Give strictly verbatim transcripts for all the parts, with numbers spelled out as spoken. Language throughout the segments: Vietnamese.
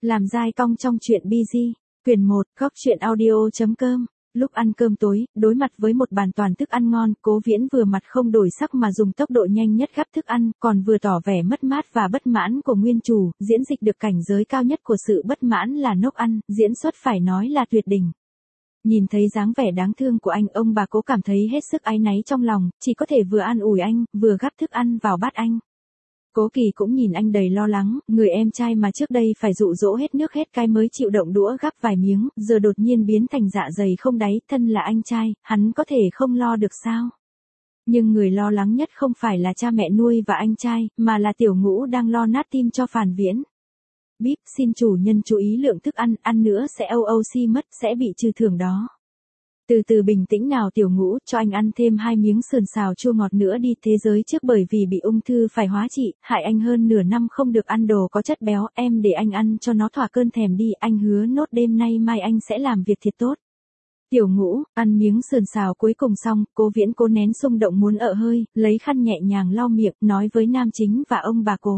Làm dai cong trong truyện bi gi, quyển một, góc truyện audio.com. Lúc ăn cơm tối, đối mặt với một bàn toàn thức ăn ngon, Cố Viễn vừa mặt không đổi sắc mà dùng tốc độ nhanh nhất gắp thức ăn, còn vừa tỏ vẻ mất mát và bất mãn của nguyên chủ, diễn dịch được cảnh giới cao nhất của sự bất mãn là nốc ăn, diễn xuất phải nói là tuyệt đỉnh. Nhìn thấy dáng vẻ đáng thương của anh, ông bà Cố cảm thấy hết sức áy náy trong lòng, chỉ có thể vừa an ủi anh, vừa gắp thức ăn vào bát anh. Cố Kỳ cũng nhìn anh đầy lo lắng, người em trai mà trước đây phải dụ dỗ hết nước hết cái mới chịu động đũa gắp vài miếng, giờ đột nhiên biến thành dạ dày không đáy, thân là anh trai, hắn có thể không lo được sao? Nhưng người lo lắng nhất không phải là cha mẹ nuôi và anh trai, mà là Tiểu Ngũ đang lo nát tim cho Phàn Viễn. Bíp, xin chủ nhân chú ý lượng thức ăn, ăn nữa sẽ âu âu si mất, sẽ bị trừ thưởng đó. Từ từ bình tĩnh nào Tiểu Ngũ, cho anh ăn thêm hai miếng sườn xào chua ngọt nữa đi, thế giới trước bởi vì bị ung thư phải hóa trị, hại anh hơn nửa năm không được ăn đồ có chất béo, em để anh ăn cho nó thỏa cơn thèm đi, anh hứa nốt đêm nay mai anh sẽ làm việc thiệt tốt. Tiểu Ngũ, ăn miếng sườn xào cuối cùng xong, Cố Viễn cố nén xung động muốn ợ hơi, lấy khăn nhẹ nhàng lau miệng, nói với nam chính và ông bà Cố.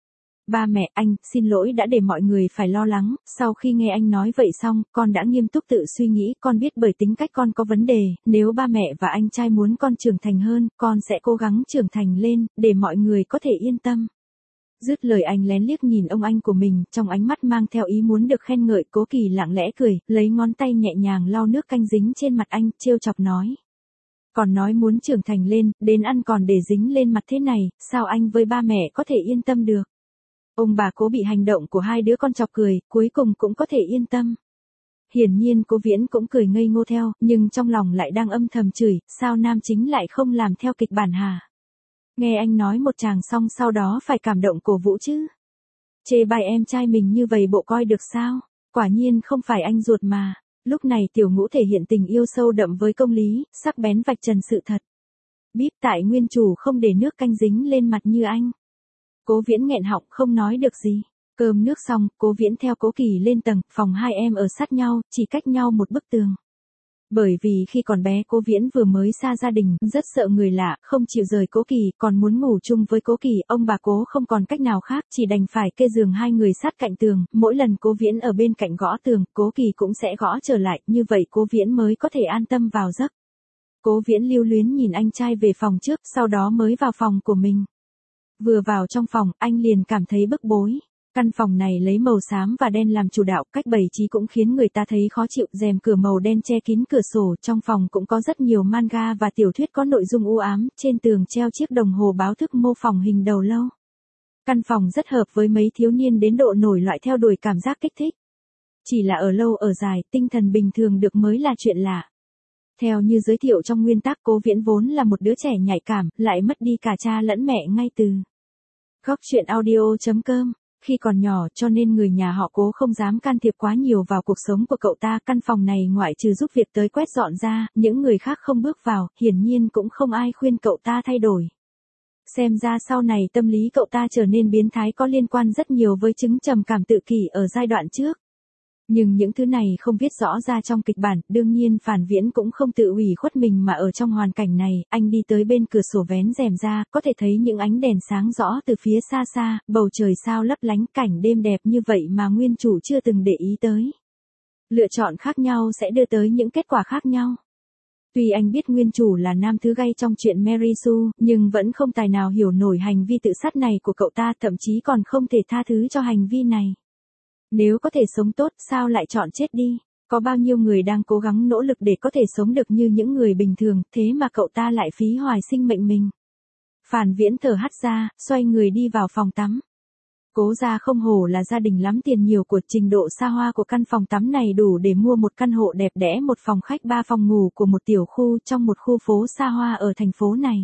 Ba mẹ, anh, xin lỗi đã để mọi người phải lo lắng, sau khi nghe anh nói vậy xong, con đã nghiêm túc tự suy nghĩ, con biết bởi tính cách con có vấn đề, nếu ba mẹ và anh trai muốn con trưởng thành hơn, con sẽ cố gắng trưởng thành lên, để mọi người có thể yên tâm. Dứt lời anh lén liếc nhìn ông anh của mình, trong ánh mắt mang theo ý muốn được khen ngợi. Cố Kỳ lặng lẽ cười, lấy ngón tay nhẹ nhàng lau nước canh dính trên mặt anh, trêu chọc nói. Còn nói muốn trưởng thành lên, đến ăn còn để dính lên mặt thế này, sao anh với ba mẹ có thể yên tâm được? Ông bà Cố bị hành động của hai đứa con chọc cười, cuối cùng cũng có thể yên tâm. Hiển nhiên Cố Viễn cũng cười ngây ngô theo, nhưng trong lòng lại đang âm thầm chửi, sao nam chính lại không làm theo kịch bản hả? Nghe anh nói một tràng xong sau đó phải cảm động cổ vũ chứ. Chê bai em trai mình như vậy bộ coi được sao? Quả nhiên không phải anh ruột mà. Lúc này Tiểu Ngũ thể hiện tình yêu sâu đậm với công lý, sắc bén vạch trần sự thật. Bíp, tại nguyên chủ không để nước canh dính lên mặt như anh. Cố Viễn nghẹn họng không nói được gì. Cơm nước xong, Cố Viễn theo Cố Kỳ lên tầng, phòng hai em ở sát nhau, chỉ cách nhau một bức tường. Bởi vì khi còn bé Cố Viễn vừa mới xa gia đình, rất sợ người lạ, không chịu rời Cố Kỳ, còn muốn ngủ chung với Cố Kỳ, ông bà Cố không còn cách nào khác, chỉ đành phải kê giường hai người sát cạnh tường, mỗi lần Cố Viễn ở bên cạnh gõ tường, Cố Kỳ cũng sẽ gõ trở lại, như vậy Cố Viễn mới có thể an tâm vào giấc. Cố Viễn lưu luyến nhìn anh trai về phòng trước, sau đó mới vào phòng của mình. Vừa vào trong phòng, anh liền cảm thấy bức bối. Căn phòng này lấy màu xám và đen làm chủ đạo, cách bày trí cũng khiến người ta thấy khó chịu, rèm cửa màu đen che kín cửa sổ, trong phòng cũng có rất nhiều manga và tiểu thuyết có nội dung u ám, trên tường treo chiếc đồng hồ báo thức mô phỏng hình đầu lâu. Căn phòng rất hợp với mấy thiếu niên đến độ nổi loại theo đuổi cảm giác kích thích. Chỉ là ở lâu ở dài, tinh thần bình thường được mới là chuyện lạ. Theo như giới thiệu trong nguyên tác, Cố Viễn vốn là một đứa trẻ nhạy cảm, lại mất đi cả cha lẫn mẹ ngay từ góc truyện audio.com. Khi còn nhỏ cho nên người nhà họ Cố không dám can thiệp quá nhiều vào cuộc sống của cậu ta, căn phòng này ngoại trừ giúp việc tới quét dọn ra, những người khác không bước vào, hiển nhiên cũng không ai khuyên cậu ta thay đổi. Xem ra sau này tâm lý cậu ta trở nên biến thái có liên quan rất nhiều với chứng trầm cảm tự kỷ ở giai đoạn trước. Nhưng những thứ này không viết rõ ra trong kịch bản, đương nhiên Phàn Viễn cũng không tự ủy khuất mình mà ở trong hoàn cảnh này, anh đi tới bên cửa sổ vén rèm ra, có thể thấy những ánh đèn sáng rõ từ phía xa xa, bầu trời sao lấp lánh, cảnh đêm đẹp như vậy mà nguyên chủ chưa từng để ý tới. Lựa chọn khác nhau sẽ đưa tới những kết quả khác nhau. Tuy anh biết nguyên chủ là nam thứ gay trong chuyện Mary Sue, nhưng vẫn không tài nào hiểu nổi hành vi tự sát này của cậu ta, thậm chí còn không thể tha thứ cho hành vi này. Nếu có thể sống tốt, sao lại chọn chết đi? Có bao nhiêu người đang cố gắng nỗ lực để có thể sống được như những người bình thường, thế mà cậu ta lại phí hoài sinh mệnh mình. Phàn Viễn thở hắt ra, xoay người đi vào phòng tắm. Cố gia không hổ là gia đình lắm tiền nhiều, của trình độ xa hoa của căn phòng tắm này đủ để mua một căn hộ đẹp đẽ, một phòng khách ba phòng ngủ của một tiểu khu trong một khu phố xa hoa ở thành phố này.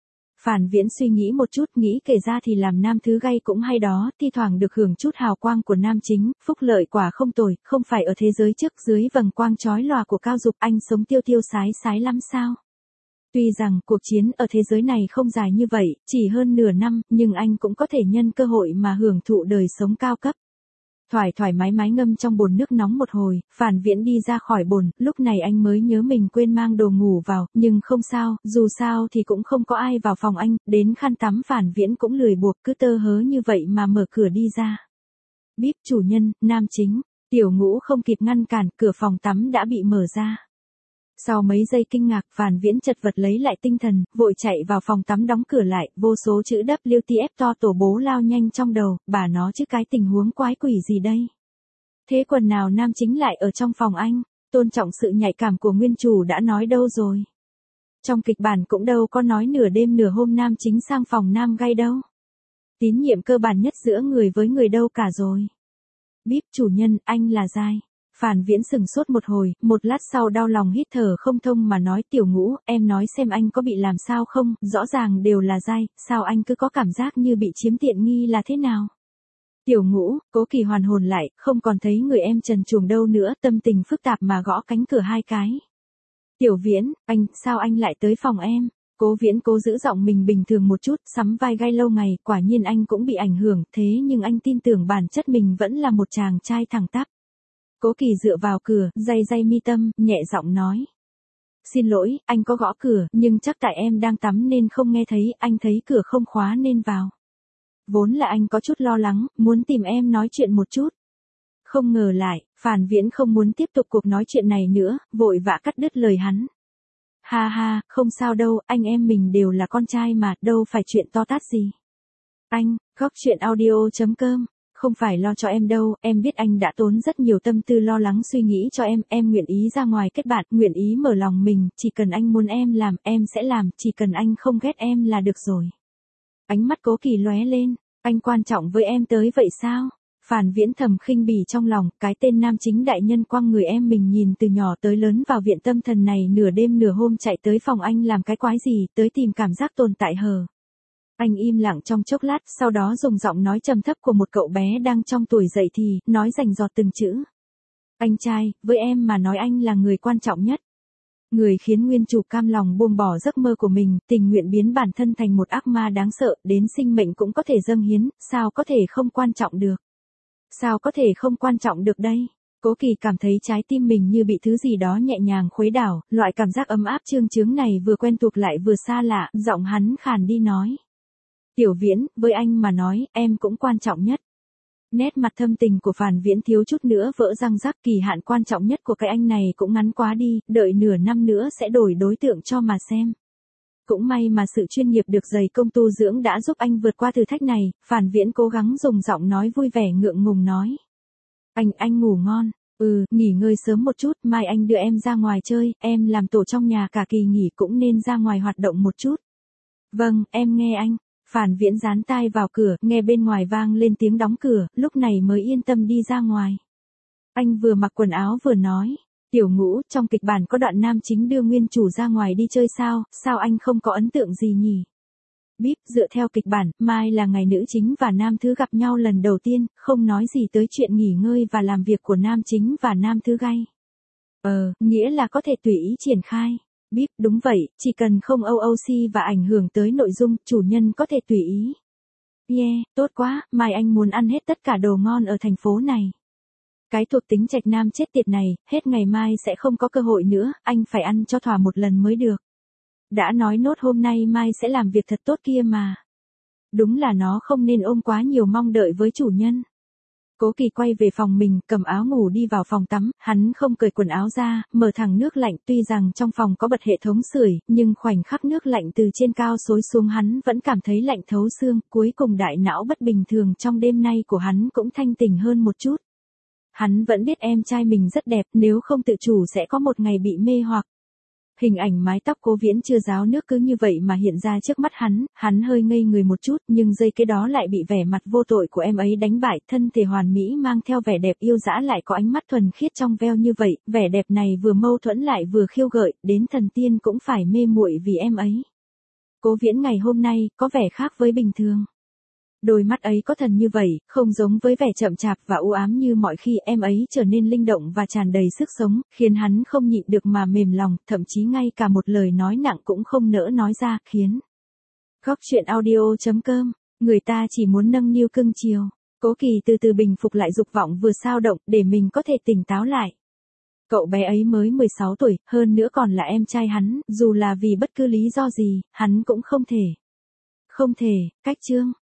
Phàn Viễn suy nghĩ một chút, nghĩ kể ra thì làm nam thứ gay cũng hay đó, thi thoảng được hưởng chút hào quang của nam chính, phúc lợi quả không tồi, không phải ở thế giới trước dưới vầng quang chói lòa của cao dục anh sống tiêu tiêu sái sái lắm sao? Tuy rằng cuộc chiến ở thế giới này không dài như vậy, chỉ hơn nửa năm, nhưng anh cũng có thể nhân cơ hội mà hưởng thụ đời sống cao cấp. Thoải thoải mái mái ngâm trong bồn nước nóng một hồi, Phàn Viễn đi ra khỏi bồn, lúc này anh mới nhớ mình quên mang đồ ngủ vào, nhưng không sao, dù sao thì cũng không có ai vào phòng anh, đến khăn tắm Phàn Viễn cũng lười buộc, cứ tơ hớ như vậy mà mở cửa đi ra. Bíp chủ nhân, nam chính. Tiểu Ngũ không kịp ngăn cản, cửa phòng tắm đã bị mở ra. Sau mấy giây kinh ngạc, Phàn Viễn chật vật lấy lại tinh thần, vội chạy vào phòng tắm đóng cửa lại, vô số chữ W T F to tổ bố lao nhanh trong đầu, bà nó chứ cái tình huống quái quỷ gì đây? Thế quần nào nam chính lại ở trong phòng anh? Tôn trọng sự nhạy cảm của nguyên chủ đã nói đâu rồi? Trong kịch bản cũng đâu có nói nửa đêm nửa hôm nam chính sang phòng nam gay đâu. Tín nhiệm cơ bản nhất giữa người với người đâu cả rồi. Bíp chủ nhân, anh là giai. Phàn Viễn sừng sốt một hồi, một lát sau đau lòng hít thở không thông mà nói Tiểu Ngũ, em nói xem anh có bị làm sao không, rõ ràng đều là giai, sao anh cứ có cảm giác như bị chiếm tiện nghi là thế nào? Tiểu Ngũ, Cố Kỳ hoàn hồn lại, không còn thấy người em trần truồng đâu nữa, tâm tình phức tạp mà gõ cánh cửa hai cái. Tiểu Viễn, anh, sao anh lại tới phòng em? Cố Viễn cố giữ giọng mình bình thường một chút, sắm vai gai lâu ngày, quả nhiên anh cũng bị ảnh hưởng, thế nhưng anh tin tưởng bản chất mình vẫn là một chàng trai thẳng tắp. Cố Kỳ dựa vào cửa, day day mi tâm, nhẹ giọng nói. Xin lỗi, anh có gõ cửa, nhưng chắc tại em đang tắm nên không nghe thấy, anh thấy cửa không khóa nên vào. Vốn là anh có chút lo lắng, muốn tìm em nói chuyện một chút. Không ngờ lại, Phàn Viễn không muốn tiếp tục cuộc nói chuyện này nữa, vội vã cắt đứt lời hắn. Ha ha, không sao đâu, anh em mình đều là con trai mà, đâu phải chuyện to tát gì. Anh, góc chuyện audio chấm com, không phải lo cho em đâu, em biết anh đã tốn rất nhiều tâm tư lo lắng suy nghĩ cho em, em nguyện ý ra ngoài kết bạn, nguyện ý mở lòng mình, chỉ cần anh muốn em làm, em sẽ làm, chỉ cần anh không ghét em là được rồi. Ánh mắt Cố Kỳ lóe lên, anh quan trọng với em tới vậy sao? Phàn Viễn thầm khinh bỉ trong lòng, cái tên nam chính đại nhân quăng người em mình nhìn từ nhỏ tới lớn vào viện tâm thần này nửa đêm nửa hôm chạy tới phòng anh làm cái quái gì, tới tìm cảm giác tồn tại hờ. Anh im lặng trong chốc lát, sau đó dùng giọng nói trầm thấp của một cậu bé đang trong tuổi dậy thì, nói rành rọt từng chữ. Anh trai, với em mà nói anh là người quan trọng nhất. Người khiến nguyên chủ cam lòng buông bỏ giấc mơ của mình, tình nguyện biến bản thân thành một ác ma đáng sợ, đến sinh mệnh cũng có thể dâng hiến, sao có thể không quan trọng được. Sao có thể không quan trọng được đây? Cố Kỳ cảm thấy trái tim mình như bị thứ gì đó nhẹ nhàng khuấy đảo, loại cảm giác ấm áp chương chướng này vừa quen thuộc lại vừa xa lạ, giọng hắn khàn đi nói. Tiểu Viễn, với anh mà nói, em cũng quan trọng nhất. Nét mặt thâm tình của Phàn Viễn thiếu chút nữa vỡ răng rắc, kỳ hạn quan trọng nhất của cái anh này cũng ngắn quá đi, đợi nửa năm nữa sẽ đổi đối tượng cho mà xem. Cũng may mà sự chuyên nghiệp được dày công tu dưỡng đã giúp anh vượt qua thử thách này, Phàn Viễn cố gắng dùng giọng nói vui vẻ ngượng ngùng nói. Anh, anh ngủ ngon, ừ, nghỉ ngơi sớm một chút, mai anh đưa em ra ngoài chơi, em làm tổ trong nhà cả kỳ nghỉ cũng nên ra ngoài hoạt động một chút. Vâng, em nghe anh. Phàn Viễn dán tai vào cửa, nghe bên ngoài vang lên tiếng đóng cửa, lúc này mới yên tâm đi ra ngoài. Anh vừa mặc quần áo vừa nói. Tiểu Ngũ, trong kịch bản có đoạn nam chính đưa nguyên chủ ra ngoài đi chơi sao, sao anh không có ấn tượng gì nhỉ? Bíp, dựa theo kịch bản, mai là ngày nữ chính và nam thứ gặp nhau lần đầu tiên, không nói gì tới chuyện nghỉ ngơi và làm việc của nam chính và nam thứ gay. Ờ, nghĩa là có thể tùy ý triển khai. Bíp, đúng vậy, chỉ cần không o o xê và ảnh hưởng tới nội dung, chủ nhân có thể tùy ý. Yeah, tốt quá, mai anh muốn ăn hết tất cả đồ ngon ở thành phố này. Cái thuộc tính trạch nam chết tiệt này, hết ngày mai sẽ không có cơ hội nữa, anh phải ăn cho thỏa một lần mới được. Đã nói nốt hôm nay mai sẽ làm việc thật tốt kia mà. Đúng là nó không nên ôm quá nhiều mong đợi với chủ nhân. Cố Kỳ quay về phòng mình, cầm áo ngủ đi vào phòng tắm, hắn không cởi quần áo ra, mở thẳng nước lạnh, tuy rằng trong phòng có bật hệ thống sưởi, nhưng khoảnh khắc nước lạnh từ trên cao xối xuống hắn vẫn cảm thấy lạnh thấu xương, cuối cùng đại não bất bình thường trong đêm nay của hắn cũng thanh tỉnh hơn một chút. Hắn vẫn biết em trai mình rất đẹp, nếu không tự chủ sẽ có một ngày bị mê hoặc. Hình ảnh mái tóc Cố Viễn chưa ráo nước cứ như vậy mà hiện ra trước mắt hắn, hắn hơi ngây người một chút, nhưng giây kế đó lại bị vẻ mặt vô tội của em ấy đánh bại, thân thể hoàn mỹ mang theo vẻ đẹp yêu dã lại có ánh mắt thuần khiết trong veo như vậy, vẻ đẹp này vừa mâu thuẫn lại vừa khiêu gợi, đến thần tiên cũng phải mê muội vì em ấy. Cố Viễn ngày hôm nay, có vẻ khác với bình thường. Đôi mắt ấy có thần như vậy, không giống với vẻ chậm chạp và u ám như mọi khi, em ấy trở nên linh động và tràn đầy sức sống, khiến hắn không nhịn được mà mềm lòng, thậm chí ngay cả một lời nói nặng cũng không nỡ nói ra, khiến. Góc chuyện audio chấm com, người ta chỉ muốn nâng niu cưng chiều. Cố Kỳ từ từ bình phục lại dục vọng vừa xao động, để mình có thể tỉnh táo lại. Cậu bé ấy mới mười sáu tuổi, hơn nữa còn là em trai hắn, dù là vì bất cứ lý do gì, hắn cũng không thể. Không thể, cách chương.